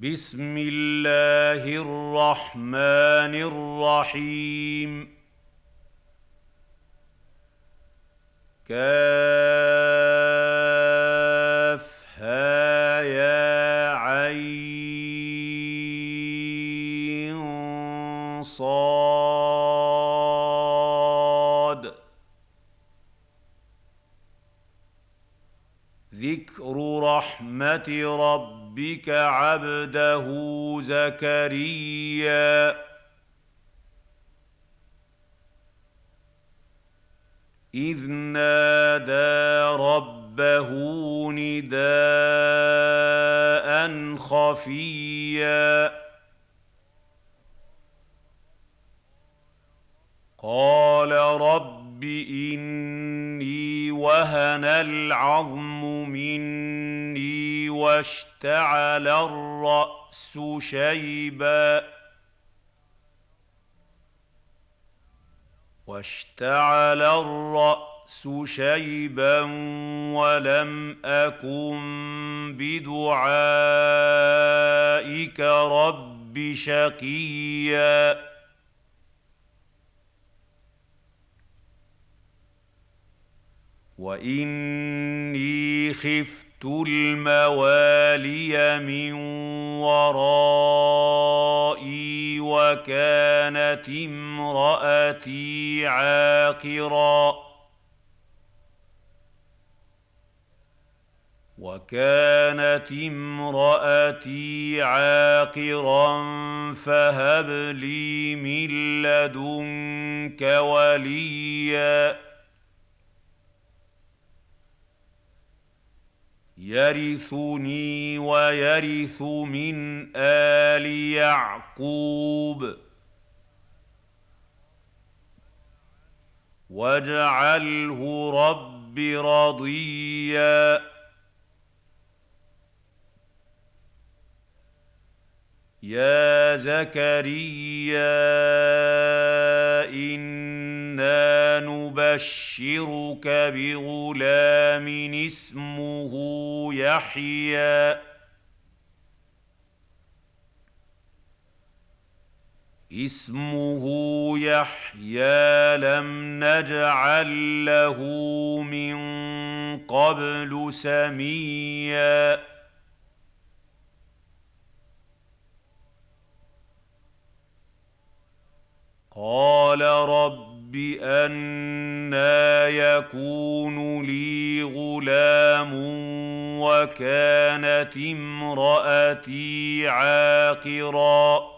بسم الله الرحمن الرحيم. كافها يا عين صاد. ذكر رحمة ربك عبده زكريا إذ نادى ربه نداء خفيا قال رب إني وهن العظم مني واشتعل الرأس شيبا ولم أكن بدعائك رب شقيا. وإني خفت الموالي من ورائي وكانت امرأتي عاقرا فهب لي من لدنك وليا يرثني ويرث من آل يعقوب واجعله رب رضيا. يا زكريا إنا نبشرك بغلام اسمه يحيى لم نجعل له من قبل سميا. قال رب أنى يكون لي غلام وكانت امرأتي عاقرا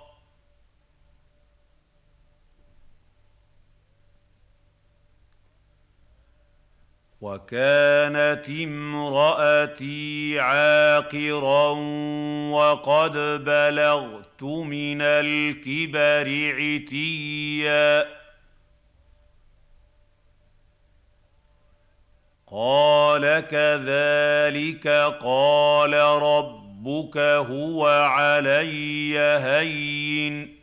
وقد بلغت من الكبر عتيا. قال كذلك قال ربك هو علي هين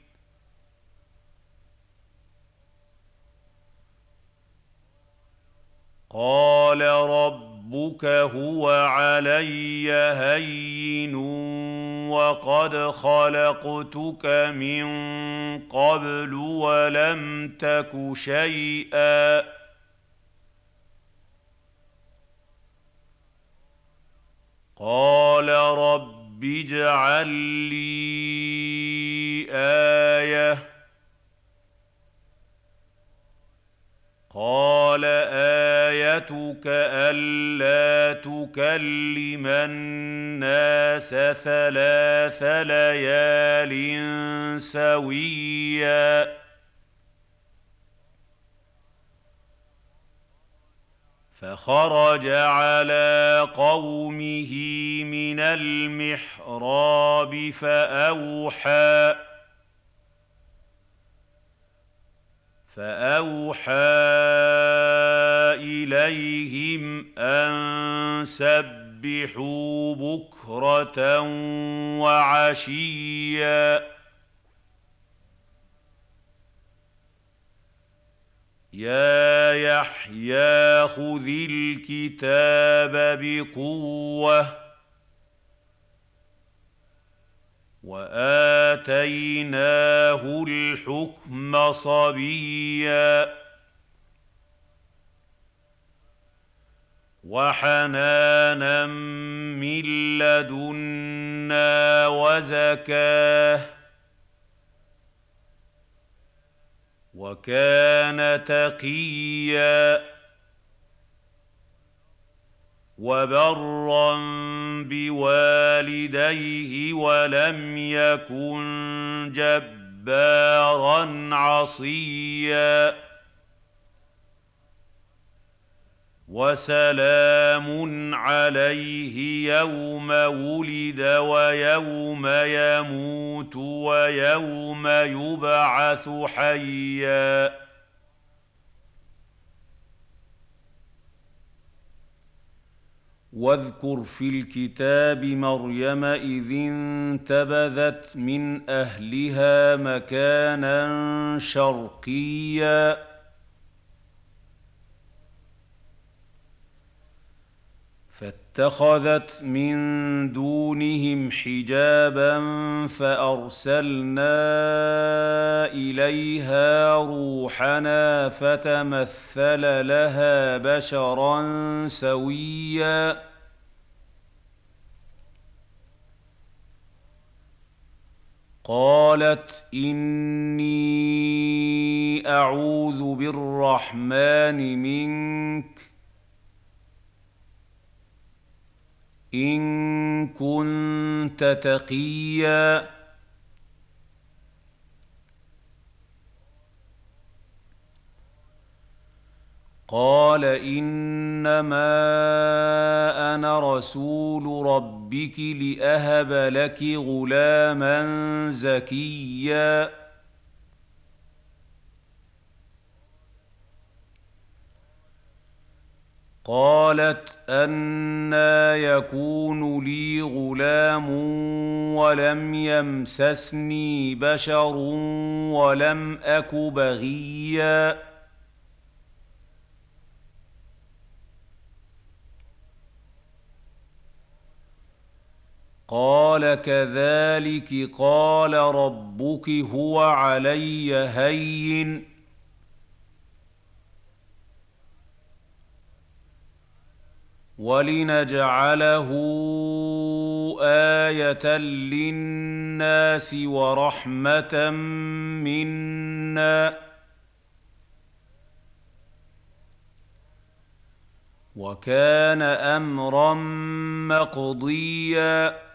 وقد خلقتك من قبل ولم تك شيئا. قال رب اجعل لي آية. قال آيتك ألا تكلم الناس 3 ليال سويا. فخرج على قومه من المحراب فأوحى إليهم أن سبحوا بكرة وعشيا. يا يحيى خذ الكتاب بقوة واتيناه الحكم صبيا وحنانا من لدنا وزكاه وكان تقيا وبرا بوالديه ولم يكن جبارا عصيا وسلام عليه يوم ولد ويوم يموت ويوم يبعث حيا واذكر في الكتاب مريم إذ انتبذت من أهلها مكانا شرقيا فاتخذت من دونهم حجابا فأرسلنا إليها روحنا فتمثل لها بشرا سويا قالت إني أعوذ بالرحمن منك إن كنت تقيا قال إنما أنا رسول ربك لأهب لك غلاما زكيا قالت أنى يكون لي غلام ولم يمسسني بشر ولم أك بغيا قال كذلك قال ربك هو علي هين ولنجعله آية للناس ورحمة منا وكان أمرا مقضيا